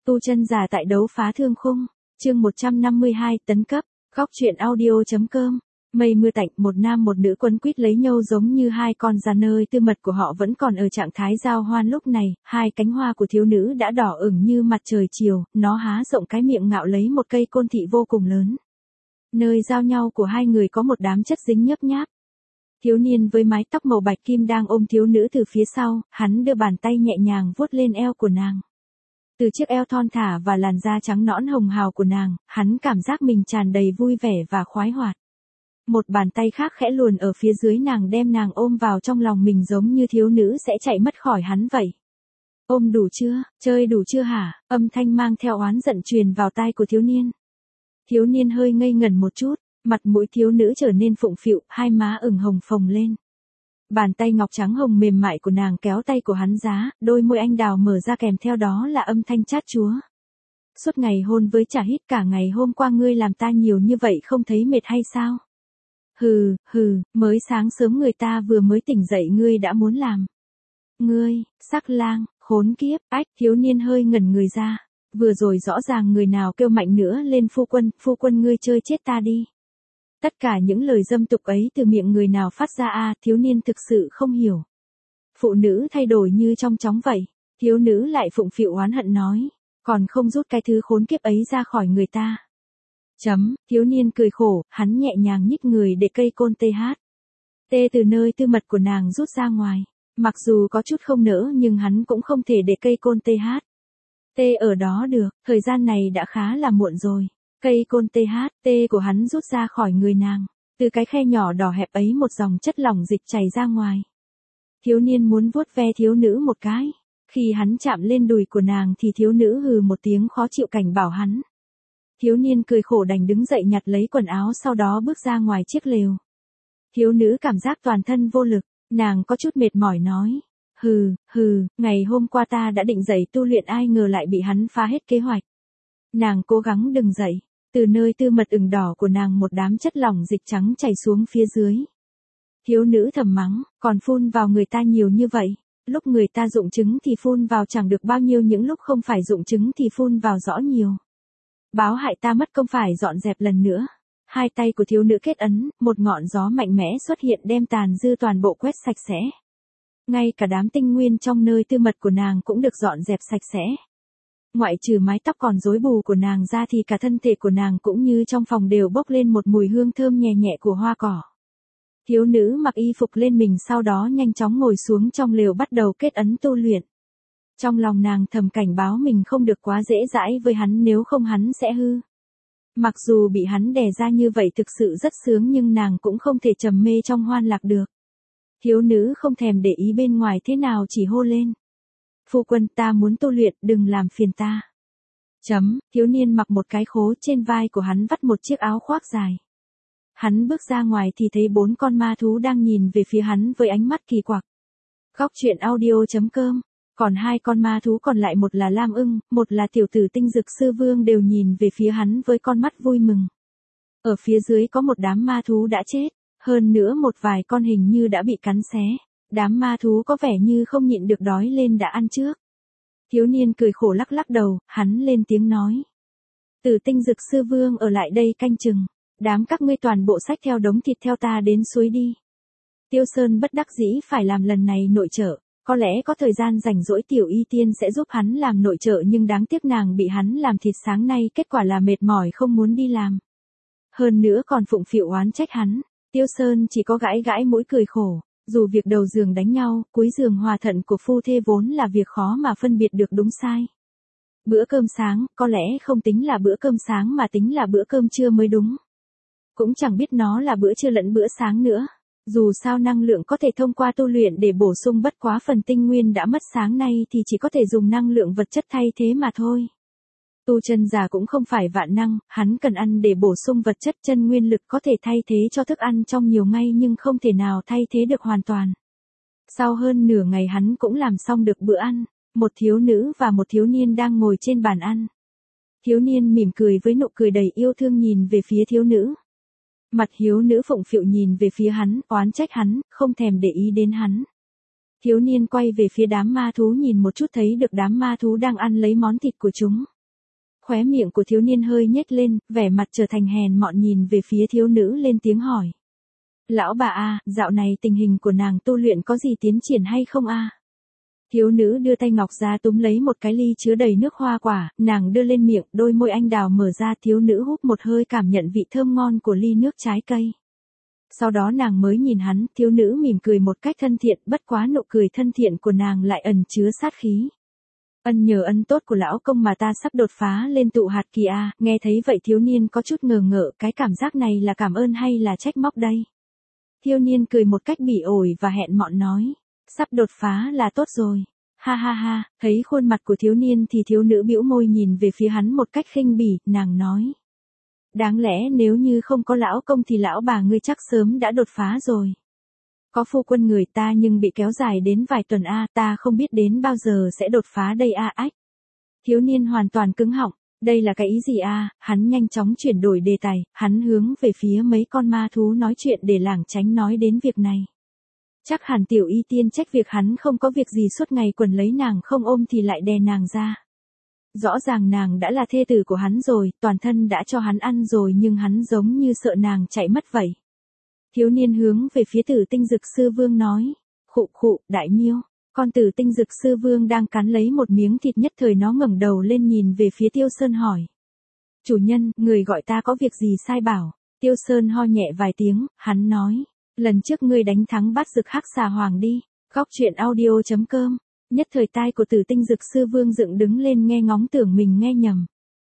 Tu chân giả tại đấu phá thương khung, chương 152 tấn cấp, góc truyện audio.com. Mây mưa tạnh, một nam một nữ quấn quýt lấy nhau giống như hai con già, nơi tư mật của họ vẫn còn ở trạng thái giao hoan. Lúc này, hai cánh hoa của thiếu nữ đã đỏ ửng như mặt trời chiều, nó há rộng cái miệng ngạo lấy một cây côn thị vô cùng lớn. Nơi giao nhau của hai người có một đám chất dính nhấp nháp. Thiếu niên với mái tóc màu bạch kim đang ôm thiếu nữ từ phía sau, hắn đưa bàn tay nhẹ nhàng vuốt lên eo của nàng. Từ chiếc eo thon thả và làn da trắng nõn hồng hào của nàng, hắn cảm giác mình tràn đầy vui vẻ và khoái hoạt. Một bàn tay khác khẽ luồn ở phía dưới nàng, đem nàng ôm vào trong lòng mình giống như thiếu nữ sẽ chạy mất khỏi hắn vậy. Ôm đủ chưa, chơi đủ chưa hả? Âm thanh mang theo oán giận truyền vào tai của thiếu niên. Thiếu niên hơi ngây ngẩn một chút, mặt mũi thiếu nữ trở nên phụng phịu, hai má ửng hồng phồng lên. Bàn tay ngọc trắng hồng mềm mại của nàng kéo tay của hắn giá, đôi môi anh đào mở ra, kèm theo đó là âm thanh chát chúa. Suốt ngày hôn với chả hít, cả ngày hôm qua ngươi làm ta nhiều như vậy không thấy mệt hay sao? Hừ, mới sáng sớm người ta vừa mới tỉnh dậy ngươi đã muốn làm. Ngươi, sắc lang, khốn kiếp, ách, thiếu niên hơi ngẩn người ra. Vừa rồi rõ ràng người nào kêu mạnh nữa lên phu quân ngươi chơi chết ta đi. Tất cả những lời dâm tục ấy từ miệng người nào phát ra thiếu niên thực sự không hiểu. Phụ nữ thay đổi như trong chóng vậy, thiếu nữ lại phụng phịu oán hận nói, còn không rút cái thứ khốn kiếp ấy ra khỏi người ta. Thiếu niên cười khổ, hắn nhẹ nhàng nhích người để cây côn tê từ nơi tư mật của nàng rút ra ngoài. Mặc dù có chút không nỡ nhưng hắn cũng không thể để cây côn tê ở đó được, thời gian này đã khá là muộn rồi. Cây côn tê của hắn rút ra khỏi người nàng, từ cái khe nhỏ đỏ hẹp ấy một dòng chất lỏng dịch chảy ra ngoài. Thiếu niên muốn vuốt ve thiếu nữ một cái, khi hắn chạm lên đùi của nàng thì thiếu nữ hừ một tiếng khó chịu cảnh bảo hắn. Thiếu niên cười khổ đành đứng dậy nhặt lấy quần áo, sau đó bước ra ngoài chiếc lều. Thiếu nữ cảm giác toàn thân vô lực, nàng có chút mệt mỏi nói, ngày hôm qua ta đã định dậy tu luyện, ai ngờ lại bị hắn phá hết kế hoạch. Nàng cố gắng đứng dậy, từ nơi tư mật ửng đỏ của nàng một đám chất lỏng dịch trắng chảy xuống phía dưới. Thiếu nữ thầm mắng, còn phun vào người ta nhiều như vậy, lúc người ta dụng trứng thì phun vào chẳng được bao nhiêu, những lúc không phải dụng trứng thì phun vào rõ nhiều. Báo hại ta mất công phải dọn dẹp lần nữa. Hai tay của thiếu nữ kết ấn, một ngọn gió mạnh mẽ xuất hiện đem tàn dư toàn bộ quét sạch sẽ. Ngay cả đám tinh nguyên trong nơi tư mật của nàng cũng được dọn dẹp sạch sẽ. Ngoại trừ mái tóc còn rối bù của nàng ra thì cả thân thể của nàng cũng như trong phòng đều bốc lên một mùi hương thơm nhẹ nhẹ của hoa cỏ. Thiếu nữ mặc y phục lên mình, sau đó nhanh chóng ngồi xuống trong lều bắt đầu kết ấn tu luyện. Trong lòng nàng thầm cảnh báo mình không được quá dễ dãi với hắn, nếu không hắn sẽ hư. Mặc dù bị hắn đè ra như vậy thực sự rất sướng, nhưng nàng cũng không thể trầm mê trong hoan lạc được. Thiếu nữ không thèm để ý bên ngoài thế nào, chỉ hô lên. Phu quân, ta muốn tu luyện, đừng làm phiền ta. Thiếu niên mặc một cái khố, trên vai của hắn vắt một chiếc áo khoác dài. Hắn bước ra ngoài thì thấy 4 con ma thú đang nhìn về phía hắn với ánh mắt kỳ quặc. Góc truyện audio.com. Còn 2 con ma thú còn lại, một là Lam Ưng, một là tiểu tử Tinh Dực Sư Vương, đều nhìn về phía hắn với con mắt vui mừng. Ở phía dưới có một đám ma thú đã chết, hơn nữa một vài con hình như đã bị cắn xé. Đám ma thú có vẻ như không nhịn được đói lên đã ăn trước. Thiếu niên cười khổ lắc lắc đầu, hắn lên tiếng nói. Tử Tinh Dực Sư Vương ở lại đây canh chừng, đám các ngươi toàn bộ xách theo đống thịt theo ta đến suối đi. Tiêu Sơn bất đắc dĩ phải làm lần này nội trợ, có lẽ có thời gian rảnh rỗi Tiểu Y Tiên sẽ giúp hắn làm nội trợ, nhưng đáng tiếc nàng bị hắn làm thịt sáng nay, kết quả là mệt mỏi không muốn đi làm. Hơn nữa còn phụng phịu oán trách hắn. Tiêu Sơn chỉ có gãi gãi mũi cười khổ. Dù việc đầu giường đánh nhau, cuối giường hòa thuận của phu thê vốn là việc khó mà phân biệt được đúng sai. Bữa cơm sáng, có lẽ không tính là bữa cơm sáng mà tính là bữa cơm trưa mới đúng. Cũng chẳng biết nó là bữa trưa lẫn bữa sáng nữa. Dù sao năng lượng có thể thông qua tu luyện để bổ sung, bất quá phần tinh nguyên đã mất sáng nay thì chỉ có thể dùng năng lượng vật chất thay thế mà thôi. Tu chân giả cũng không phải vạn năng, hắn cần ăn để bổ sung vật chất, chân nguyên lực có thể thay thế cho thức ăn trong nhiều ngày nhưng không thể nào thay thế được hoàn toàn. Sau hơn nửa ngày hắn cũng làm xong được bữa ăn, một thiếu nữ và một thiếu niên đang ngồi trên bàn ăn. Thiếu niên mỉm cười với nụ cười đầy yêu thương nhìn về phía thiếu nữ. Mặt thiếu nữ phụng phịu nhìn về phía hắn, oán trách hắn, không thèm để ý đến hắn. Thiếu niên quay về phía đám ma thú nhìn một chút, thấy được đám ma thú đang ăn lấy món thịt của chúng. Khóe miệng của thiếu niên hơi nhếch lên, vẻ mặt trở thành hèn mọn nhìn về phía thiếu nữ lên tiếng hỏi. Lão bà a, dạo này tình hình của nàng tu luyện có gì tiến triển hay không a? Thiếu nữ đưa tay ngọc ra túm lấy một cái ly chứa đầy nước hoa quả, nàng đưa lên miệng, đôi môi anh đào mở ra, thiếu nữ hút một hơi cảm nhận vị thơm ngon của ly nước trái cây. Sau đó nàng mới nhìn hắn, thiếu nữ mỉm cười một cách thân thiện, bất quá nụ cười thân thiện của nàng lại ẩn chứa sát khí. Ân nhờ ân tốt của lão công mà ta sắp đột phá lên tụ hạt kỳ a. Nghe thấy vậy thiếu niên có chút ngờ ngợ, cái cảm giác này là cảm ơn hay là trách móc đây? Thiếu niên cười một cách bỉ ổi và hẹn mọn nói, sắp đột phá là tốt rồi. Ha ha ha, thấy khuôn mặt của thiếu niên thì thiếu nữ bĩu môi nhìn về phía hắn một cách khinh bỉ, nàng nói. Đáng lẽ nếu như không có lão công thì lão bà ngươi chắc sớm đã đột phá rồi. Có phu quân người ta nhưng bị kéo dài đến vài tuần a, ta không biết đến bao giờ sẽ đột phá đây a ách. Thiếu niên hoàn toàn cứng họng, đây là cái ý gì a? Hắn nhanh chóng chuyển đổi đề tài, hắn hướng về phía mấy con ma thú nói chuyện để lảng tránh nói đến việc này. Chắc hẳn tiểu y tiên trách việc hắn không có việc gì suốt ngày quần lấy nàng không ôm thì lại đè nàng ra. Rõ ràng nàng đã là thê tử của hắn rồi, toàn thân đã cho hắn ăn rồi nhưng hắn giống như sợ nàng chạy mất vậy. Thiếu niên hướng về phía Tử Tinh Dực Sư Vương nói, khụ khụ, đại miêu. Con Tử Tinh Dực Sư Vương đang cắn lấy một miếng thịt, nhất thời nó ngẩng đầu lên nhìn về phía Tiêu Sơn hỏi. Chủ nhân, người gọi ta có việc gì sai bảo? Tiêu Sơn ho nhẹ vài tiếng, hắn nói, lần trước ngươi đánh thắng Bát Dực Hắc Xà Hoàng đi. Góc truyện audio.com. Nhất thời tai của Tử Tinh Dực Sư Vương dựng đứng lên nghe ngóng tưởng mình nghe nhầm.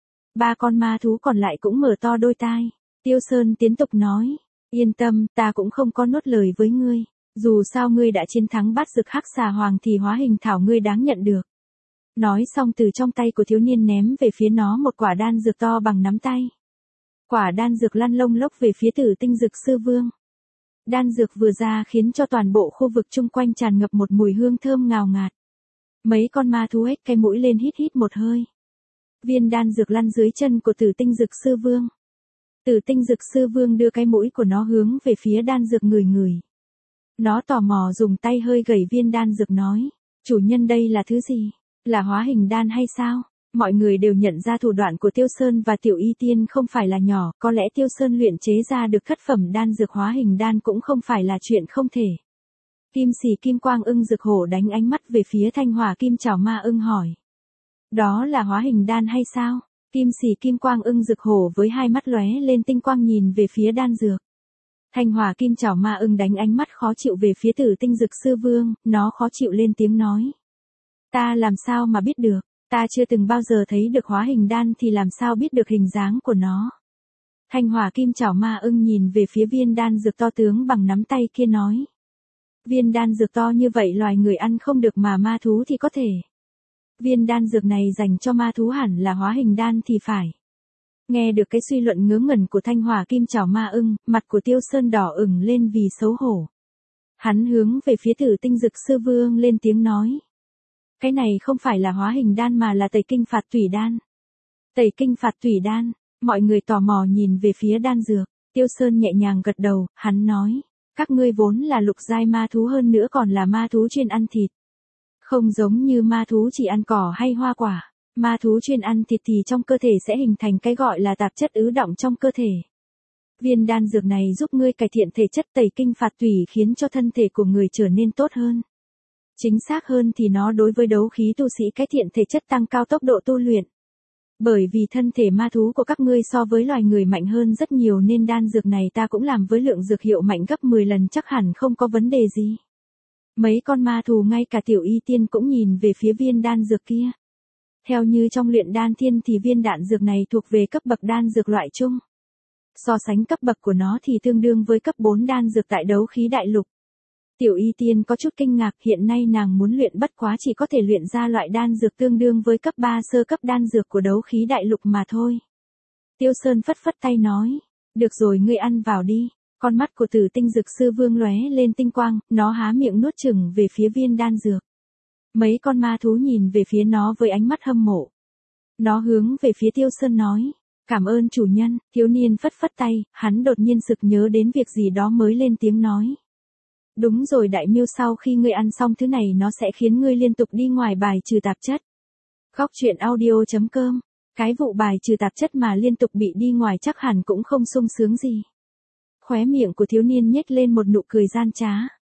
Ba con ma thú còn lại cũng mở to đôi tai. Tiêu Sơn tiếp tục nói, yên tâm, ta cũng không có nuốt lời với ngươi. Dù sao ngươi đã chiến thắng Bát Dực Hắc Xà Hoàng thì hóa hình thảo ngươi đáng nhận được. Nói xong từ trong tay của thiếu niên ném về phía nó một quả đan dược to bằng nắm tay. Quả đan dược lăn lông lốc về phía Tử Tinh Dực Sư Vương. Đan dược vừa ra khiến cho toàn bộ khu vực chung quanh tràn ngập một mùi hương thơm ngào ngạt. Mấy con ma thú hết cái mũi lên hít hít một hơi. Viên đan dược lăn dưới chân của Tử Tinh Dực Sư Vương. Tử Tinh Dực Sư Vương đưa cái mũi của nó hướng về phía đan dược ngửi ngửi. Nó tò mò dùng tay hơi gẩy viên đan dược nói, chủ nhân đây là thứ gì? Là hóa hình đan hay sao? Mọi người đều nhận ra thủ đoạn của Tiêu Sơn và Tiểu Y Tiên không phải là nhỏ, có lẽ Tiêu Sơn luyện chế ra được thất phẩm đan dược hóa hình đan cũng không phải là chuyện không thể. Kim Xì Kim Quang Ưng Dực Hổ đánh ánh mắt về phía Thanh Hỏa Kim Chảo Ma Ưng hỏi. Đó là hóa hình đan hay sao? Kim Xì Kim Quang Ưng Dực Hổ với hai mắt lóe lên tinh quang nhìn về phía đan dược. Thanh Hỏa Kim Chảo Ma Ưng đánh ánh mắt khó chịu về phía Tử Tinh Dực Sư Vương, nó khó chịu lên tiếng nói. Ta làm sao mà biết được, ta chưa từng bao giờ thấy được hóa hình đan thì làm sao biết được hình dáng của nó. Thanh Hỏa Kim Chảo Ma Ưng nhìn về phía viên đan dược to tướng bằng nắm tay kia nói. Viên đan dược to như vậy loài người ăn không được mà ma thú thì có thể. Viên đan dược này dành cho ma thú hẳn là hóa hình đan thì phải. Nghe được cái suy luận ngớ ngẩn của Thanh Hỏa Kim Chảo Ma Ưng, mặt của Tiêu Sơn đỏ ửng lên vì xấu hổ. Hắn hướng về phía Tử Tinh Dực Sư Vương lên tiếng nói. Cái này không phải là hóa hình đan mà là tẩy kinh phạt tủy đan. Tẩy kinh phạt tủy đan, mọi người tò mò nhìn về phía đan dược. Tiêu Sơn nhẹ nhàng gật đầu, hắn nói. Các ngươi vốn là lục giai ma thú hơn nữa còn là ma thú chuyên ăn thịt. Không giống như ma thú chỉ ăn cỏ hay hoa quả. Ma thú chuyên ăn thịt thì trong cơ thể sẽ hình thành cái gọi là tạp chất ứ đọng trong cơ thể. Viên đan dược này giúp ngươi cải thiện thể chất tẩy kinh phạt tủy khiến cho thân thể của người trở nên tốt hơn. Chính xác hơn thì nó đối với đấu khí tu sĩ cải thiện thể chất tăng cao tốc độ tu luyện. Bởi vì thân thể ma thú của các ngươi so với loài người mạnh hơn rất nhiều nên đan dược này ta cũng làm với lượng dược hiệu mạnh gấp 10 lần chắc hẳn không có vấn đề gì. Mấy con ma thú ngay cả Tiểu Y Tiên cũng nhìn về phía viên đan dược kia. Theo như trong luyện đan thiên thì viên đan dược này thuộc về cấp bậc đan dược loại trung. So sánh cấp bậc của nó thì tương đương với cấp 4 đan dược tại đấu khí đại lục. Tiểu Y Tiên có chút kinh ngạc, hiện nay nàng muốn luyện bất quá chỉ có thể luyện ra loại đan dược tương đương với cấp 3 sơ cấp đan dược của đấu khí đại lục mà thôi. Tiêu Sơn phất phất tay nói, được rồi ngươi ăn vào đi. Con mắt của Tử Tinh Dực Sư Vương lóe lên tinh quang, nó há miệng nuốt chửng về phía viên đan dược. Mấy con ma thú nhìn về phía nó với ánh mắt hâm mộ. Nó hướng về phía Tiêu Sơn nói, cảm ơn chủ nhân. Thiếu niên phất phất tay, hắn đột nhiên sực nhớ đến việc gì đó mới lên tiếng nói. Đúng rồi đại miêu, sau khi ngươi ăn xong thứ này nó sẽ khiến ngươi liên tục đi ngoài bài trừ tạp chất. Góc truyện audio.com Cái vụ bài trừ tạp chất mà liên tục bị đi ngoài chắc hẳn cũng không sung sướng gì. Khóe miệng của thiếu niên nhếch lên một nụ cười gian trá.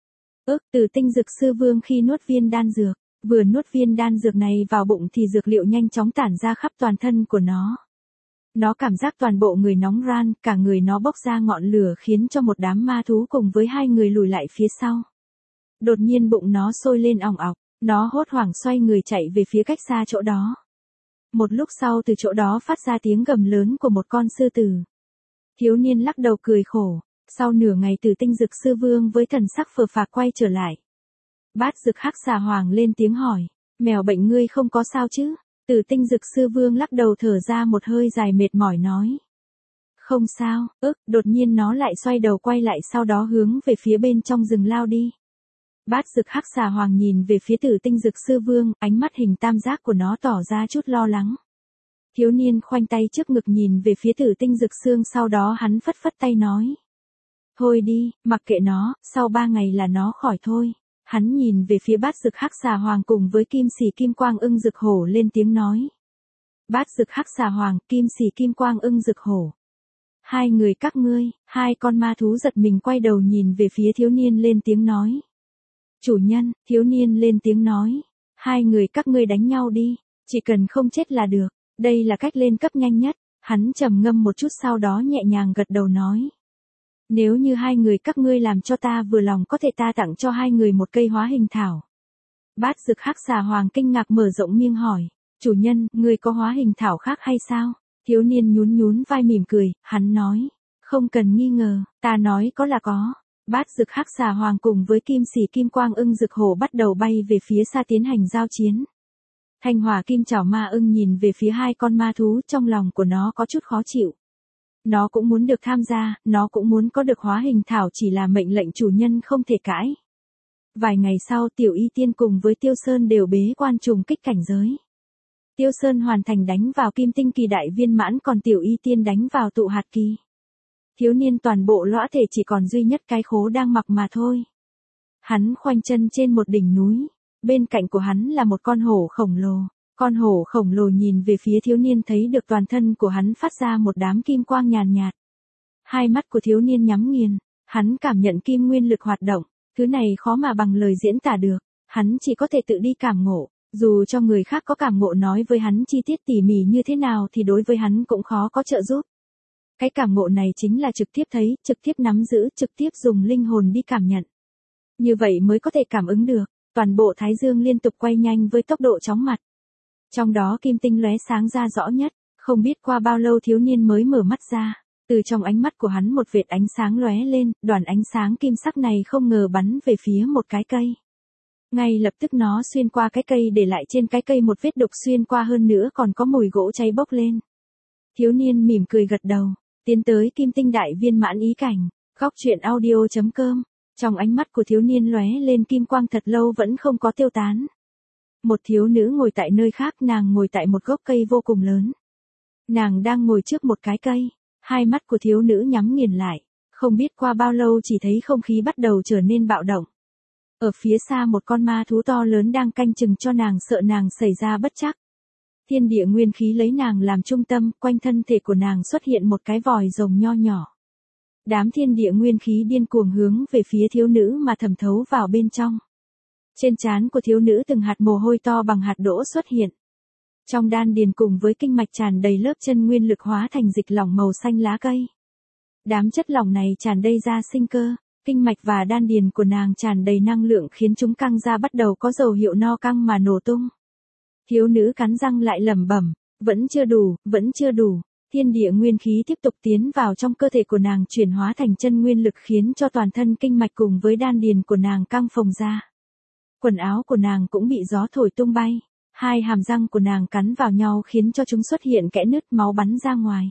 Tử tinh dược sư vương khi nuốt viên đan dược, vừa nuốt viên đan dược này vào bụng thì dược liệu nhanh chóng tản ra khắp toàn thân của nó. Nó cảm giác toàn bộ người nóng ran, cả người nó bốc ra ngọn lửa khiến cho một đám ma thú cùng với hai người lùi lại phía sau. Đột nhiên bụng nó sôi lên ỏng ọc, nó hốt hoảng xoay người chạy về phía cách xa chỗ đó. Một lúc sau từ chỗ đó phát ra tiếng gầm lớn của một con sư tử. Thiếu niên lắc đầu cười khổ, sau nửa ngày Tử tinh dược sư vương với thần sắc phờ phạc quay trở lại. Bát dược hắc xà hoàng lên tiếng hỏi, mèo bệnh ngươi không có sao chứ? Tử tinh dược sư vương lắc đầu thở ra một hơi dài mệt mỏi nói. Không sao, đột nhiên nó lại xoay đầu quay lại sau đó hướng về phía bên trong rừng lao đi. Bát dược hắc xà hoàng nhìn về phía Tử tinh dược sư vương, ánh mắt hình tam giác của nó tỏ ra chút lo lắng. Thiếu niên khoanh tay trước ngực nhìn về phía Tử tinh dược xương, sau đó hắn phất phất tay nói. Thôi đi, mặc kệ nó, sau 3 ngày là nó khỏi thôi. Hắn nhìn về phía bát dược hắc xà hoàng cùng với kim xỉ kim quang ưng dực hổ lên tiếng nói. Bát dược hắc xà hoàng, kim xỉ kim quang ưng dực hổ. Hai người các ngươi, hai con ma thú giật mình quay đầu nhìn về phía thiếu niên lên tiếng nói. Chủ nhân, thiếu niên lên tiếng nói. Hai người các ngươi đánh nhau đi, chỉ cần không chết là được, đây là cách lên cấp nhanh nhất. Hắn trầm ngâm một chút sau đó nhẹ nhàng gật đầu nói. Nếu như hai người các ngươi làm cho ta vừa lòng có thể ta tặng cho hai người một cây hóa hình thảo. Bát dược hắc xà hoàng kinh ngạc mở rộng miệng hỏi. Chủ nhân, ngươi có hóa hình thảo khác hay sao? Thiếu niên nhún nhún vai mỉm cười, hắn nói. Không cần nghi ngờ, ta nói có là có. Bát dược hắc xà hoàng cùng với kim xỉ kim quang ưng dực hổ bắt đầu bay về phía xa tiến hành giao chiến. Thanh hỏa kim chảo ma ưng nhìn về phía hai con ma thú, trong lòng của nó có chút khó chịu. Nó cũng muốn được tham gia, nó cũng muốn có được hóa hình thảo, chỉ là mệnh lệnh chủ nhân không thể cãi. Vài ngày sau Tiểu Y Tiên cùng với Tiêu Sơn đều bế quan trùng kích cảnh giới. Tiêu Sơn hoàn thành đánh vào kim tinh kỳ đại viên mãn, còn Tiểu Y Tiên đánh vào tụ hạt kỳ. Thiếu niên toàn bộ lõa thể chỉ còn duy nhất cái khố đang mặc mà thôi. Hắn khoanh chân trên một đỉnh núi, bên cạnh của hắn là một con hổ khổng lồ. Con hổ khổng lồ nhìn về phía thiếu niên thấy được toàn thân của hắn phát ra một đám kim quang nhàn nhạt. Hai mắt của thiếu niên nhắm nghiền, hắn cảm nhận kim nguyên lực hoạt động, thứ này khó mà bằng lời diễn tả được, hắn chỉ có thể tự đi cảm ngộ, dù cho người khác có cảm ngộ nói với hắn chi tiết tỉ mỉ như thế nào thì đối với hắn cũng khó có trợ giúp. Cái cảm ngộ này chính là trực tiếp thấy, trực tiếp nắm giữ, trực tiếp dùng linh hồn đi cảm nhận. Như vậy mới có thể cảm ứng được, toàn bộ thái dương liên tục quay nhanh với tốc độ chóng mặt. Trong đó kim tinh lóe sáng ra rõ nhất, không biết qua bao lâu thiếu niên mới mở mắt ra, từ trong ánh mắt của hắn một vệt ánh sáng lóe lên, đoàn ánh sáng kim sắc này không ngờ bắn về phía một cái cây. Ngay lập tức nó xuyên qua cái cây để lại trên cái cây một vết đục xuyên qua, hơn nữa còn có mùi gỗ cháy bốc lên. Thiếu niên mỉm cười gật đầu, tiến tới kim tinh đại viên mãn ý cảnh, góc truyện audio.com, trong ánh mắt của thiếu niên lóe lên kim quang thật lâu vẫn không có tiêu tán. Một thiếu nữ ngồi tại nơi khác, nàng ngồi tại một gốc cây vô cùng lớn. Nàng đang ngồi trước một cái cây, hai mắt của thiếu nữ nhắm nghiền lại, không biết qua bao lâu chỉ thấy không khí bắt đầu trở nên bạo động. Ở phía xa một con ma thú to lớn đang canh chừng cho nàng, sợ nàng xảy ra bất trắc. Thiên địa nguyên khí lấy nàng làm trung tâm, quanh thân thể của nàng xuất hiện một cái vòi rồng nho nhỏ. Đám thiên địa nguyên khí điên cuồng hướng về phía thiếu nữ mà thẩm thấu vào bên trong. Trên trán của thiếu nữ từng hạt mồ hôi to bằng hạt đỗ xuất hiện. Trong đan điền cùng với kinh mạch tràn đầy lớp chân nguyên lực hóa thành dịch lỏng màu xanh lá cây. Đám chất lỏng này tràn đầy ra sinh cơ, kinh mạch và đan điền của nàng tràn đầy năng lượng khiến chúng căng ra bắt đầu có dấu hiệu no căng mà nổ tung. Thiếu nữ cắn răng lại lẩm bẩm, vẫn chưa đủ, vẫn chưa đủ. Thiên địa nguyên khí tiếp tục tiến vào trong cơ thể của nàng, chuyển hóa thành chân nguyên lực khiến cho toàn thân kinh mạch cùng với đan điền của nàng căng phồng ra. Quần áo của nàng cũng bị gió thổi tung bay, hai hàm răng của nàng cắn vào nhau khiến cho chúng xuất hiện kẽ nứt, máu bắn ra ngoài.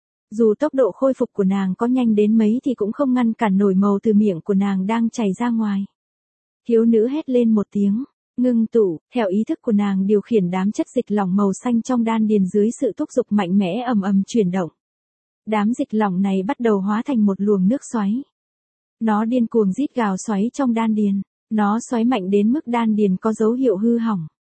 Dù tốc độ khôi phục của nàng có nhanh đến mấy thì cũng không ngăn cản nổi màu từ miệng của nàng đang chảy ra ngoài. Thiếu nữ hét lên một tiếng, ngưng tụ, theo ý thức của nàng điều khiển đám chất dịch lỏng màu xanh trong đan điền dưới sự thúc giục mạnh mẽ ầm ầm chuyển động. Đám dịch lỏng này bắt đầu hóa thành một luồng nước xoáy. Nó điên cuồng rít gào xoáy trong đan điền. Nó xoáy mạnh đến mức đan điền có dấu hiệu hư hỏng.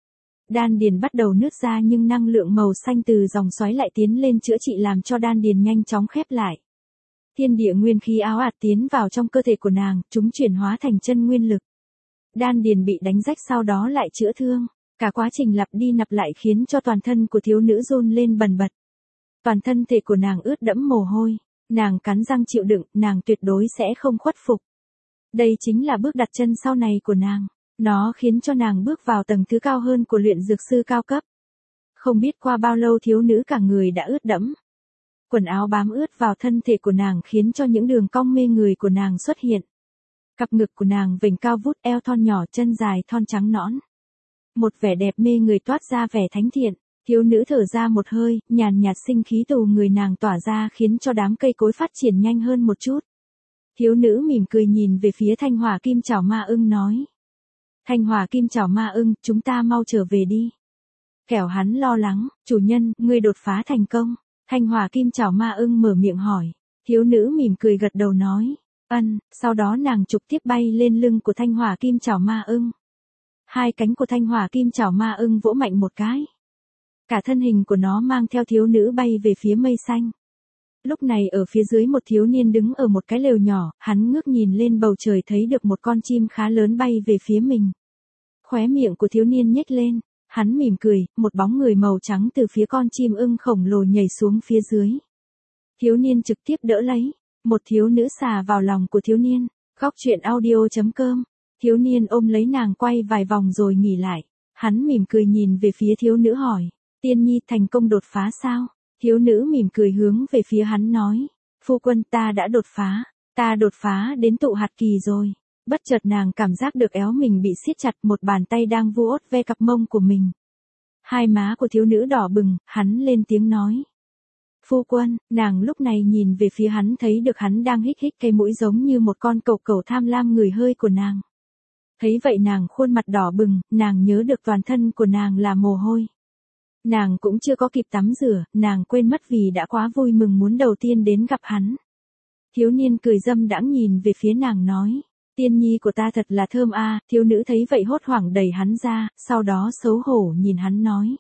Đan điền bắt đầu nứt ra nhưng năng lượng màu xanh từ dòng xoáy lại tiến lên chữa trị làm cho đan điền nhanh chóng khép lại. Thiên địa nguyên khí áo ạt tiến vào trong cơ thể của nàng, chúng chuyển hóa thành chân nguyên lực. Đan điền bị đánh rách sau đó lại chữa thương. Cả quá trình lặp đi lặp lại khiến cho toàn thân của thiếu nữ run lên bần bật. Toàn thân thể của nàng ướt đẫm mồ hôi. Nàng cắn răng chịu đựng, nàng tuyệt đối sẽ không khuất phục. Đây chính là bước đặt chân sau này của nàng. Nó khiến cho nàng bước vào tầng thứ cao hơn của luyện dược sư cao cấp. Không biết qua bao lâu thiếu nữ cả người đã ướt đẫm. Quần áo bám ướt vào thân thể của nàng khiến cho những đường cong mê người của nàng xuất hiện. Cặp ngực của nàng vểnh cao vút, eo thon nhỏ, chân dài thon trắng nõn. Một vẻ đẹp mê người toát ra vẻ thánh thiện. Thiếu nữ thở ra một hơi, nhàn nhạt sinh khí từ người nàng tỏa ra khiến cho đám cây cối phát triển nhanh hơn một chút. Thiếu nữ mỉm cười nhìn về phía Thanh Hỏa Kim Chảo Ma Ưng nói. Thanh Hỏa Kim Chảo Ma Ưng, chúng ta mau trở về đi. Kẻo hắn lo lắng, chủ nhân, ngươi đột phá thành công. Thanh Hỏa Kim Chảo Ma Ưng mở miệng hỏi. Thiếu nữ mỉm cười gật đầu nói. Sau đó nàng trực tiếp bay lên lưng của Thanh Hỏa Kim Chảo Ma Ưng. Hai cánh của Thanh Hỏa Kim Chảo Ma Ưng vỗ mạnh một cái. Cả thân hình của nó mang theo thiếu nữ bay về phía mây xanh. Lúc này ở phía dưới một thiếu niên đứng ở một cái lều nhỏ, hắn ngước nhìn lên bầu trời thấy được một con chim khá lớn bay về phía mình. Khóe miệng của thiếu niên nhếch lên, hắn mỉm cười, một bóng người màu trắng từ phía con chim ưng khổng lồ nhảy xuống phía dưới. Thiếu niên trực tiếp đỡ lấy, một thiếu nữ xà vào lòng của thiếu niên. Góc truyện audio.com. Thiếu niên ôm lấy nàng quay vài vòng rồi nghỉ lại. Hắn mỉm cười nhìn về phía thiếu nữ hỏi. Tiên nhi thành công đột phá sao? Thiếu nữ mỉm cười hướng về phía hắn nói. Phu quân, ta đã đột phá. Ta đột phá đến tụ hạt kỳ rồi. Bất chợt nàng cảm giác được éo mình bị siết chặt, một bàn tay đang vuốt ve cặp mông của mình. Hai má của thiếu nữ đỏ bừng, hắn lên tiếng nói. Phu quân, nàng lúc này nhìn về phía hắn thấy được hắn đang hích hích cái mũi giống như một con cẩu cẩu tham lam người hơi của nàng. Thấy vậy nàng khuôn mặt đỏ bừng, nàng nhớ được toàn thân của nàng là mồ hôi. Nàng cũng chưa có kịp tắm rửa, nàng quên mất vì đã quá vui mừng muốn đầu tiên đến gặp hắn. Thiếu niên cười dâm đãng nhìn về phía nàng nói. Tiên nhi của ta thật là thơm a. Thiếu nữ thấy vậy hốt hoảng đẩy hắn ra, sau đó xấu hổ nhìn hắn nói.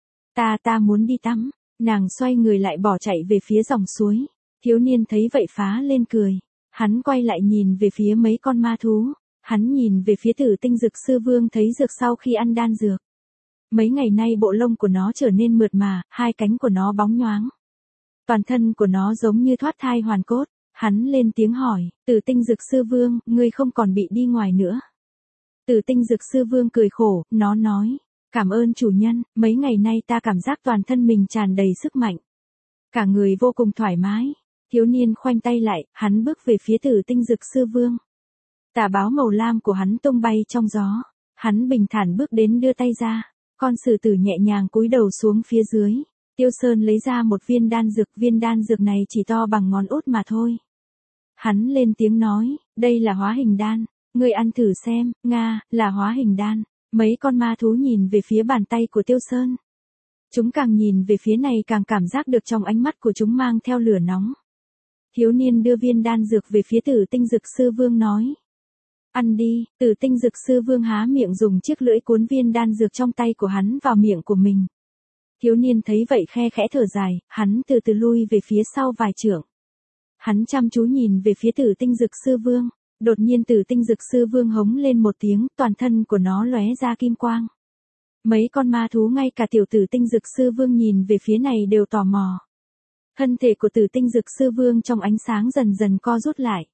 Ta muốn đi tắm. Nàng xoay người lại bỏ chạy về phía dòng suối. Thiếu niên thấy vậy phá lên cười. Hắn quay lại nhìn về phía mấy con ma thú. Hắn nhìn về phía Tử Tinh Dược Sư Vương thấy dược sau khi ăn đan dược. Mấy ngày nay bộ lông của nó trở nên mượt mà, hai cánh của nó bóng nhoáng. Toàn thân của nó giống như thoát thai hoàn cốt. Hắn lên tiếng hỏi, Tử Tinh Dược Sư Vương, ngươi không còn bị đi ngoài nữa. Tử Tinh Dược Sư Vương cười khổ, nó nói, cảm ơn chủ nhân, mấy ngày nay ta cảm giác toàn thân mình tràn đầy sức mạnh. Cả người vô cùng thoải mái. Thiếu niên khoanh tay lại, hắn bước về phía Tử Tinh Dược Sư Vương. Tà báo màu lam của hắn tung bay trong gió. Hắn bình thản bước đến đưa tay ra. Con sử tử nhẹ nhàng cúi đầu xuống phía dưới. Tiêu Sơn lấy ra một viên đan dược này chỉ to bằng ngón út mà thôi. Hắn lên tiếng nói, đây là hóa hình đan, ngươi ăn thử xem, là hóa hình đan. Mấy con ma thú nhìn về phía bàn tay của Tiêu Sơn. Chúng càng nhìn về phía này càng cảm giác được trong ánh mắt của chúng mang theo lửa nóng. Thiếu niên đưa viên đan dược về phía Tử Tinh Dược Sư Vương nói. Ăn đi. Tử Tinh Dược Sư Vương há miệng dùng chiếc lưỡi cuốn viên đan dược trong tay của hắn vào miệng của mình. Thiếu niên thấy vậy khe khẽ thở dài, hắn từ từ lui về phía sau vài trượng. Hắn chăm chú nhìn về phía Tử Tinh Dược Sư Vương. Đột nhiên Tử Tinh Dược Sư Vương hống lên một tiếng, toàn thân của nó lóe ra kim quang. Mấy con ma thú ngay cả tiểu Tử Tinh Dược Sư Vương nhìn về phía này đều tò mò. Thân thể của Tử Tinh Dược Sư Vương trong ánh sáng dần dần co rút lại.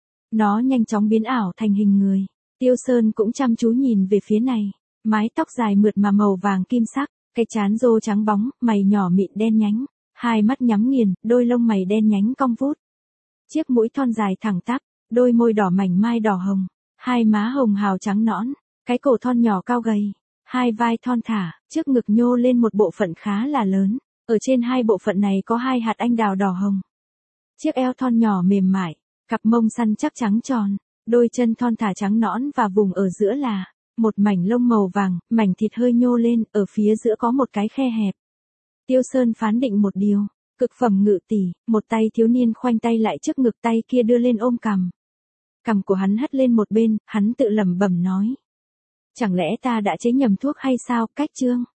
Nó nhanh chóng biến ảo thành hình người. Tiêu Sơn cũng chăm chú nhìn về phía này. Mái tóc dài mượt mà màu vàng kim sắc, cái trán rô trắng bóng, mày nhỏ mịn đen nhánh, hai mắt nhắm nghiền, đôi lông mày đen nhánh cong vút. Chiếc mũi thon dài thẳng tắp, đôi môi đỏ mảnh mai đỏ hồng, hai má hồng hào trắng nõn, cái cổ thon nhỏ cao gầy, hai vai thon thả, trước ngực nhô lên một bộ phận khá là lớn, ở trên hai bộ phận này có hai hạt anh đào đỏ hồng. Chiếc eo thon nhỏ mềm mại, cặp mông săn chắc trắng tròn, đôi chân thon thả trắng nõn và vùng ở giữa là một mảnh lông màu vàng, mảnh thịt hơi nhô lên, ở phía giữa có một cái khe hẹp. Tiêu Sơn phán định một điều, cực phẩm ngự tỷ, một tay thiếu niên khoanh tay lại trước ngực, tay kia đưa lên ôm cằm. Cằm của hắn hất lên một bên, hắn tự lẩm bẩm nói. Chẳng lẽ ta đã chế nhầm thuốc hay sao? Cách chương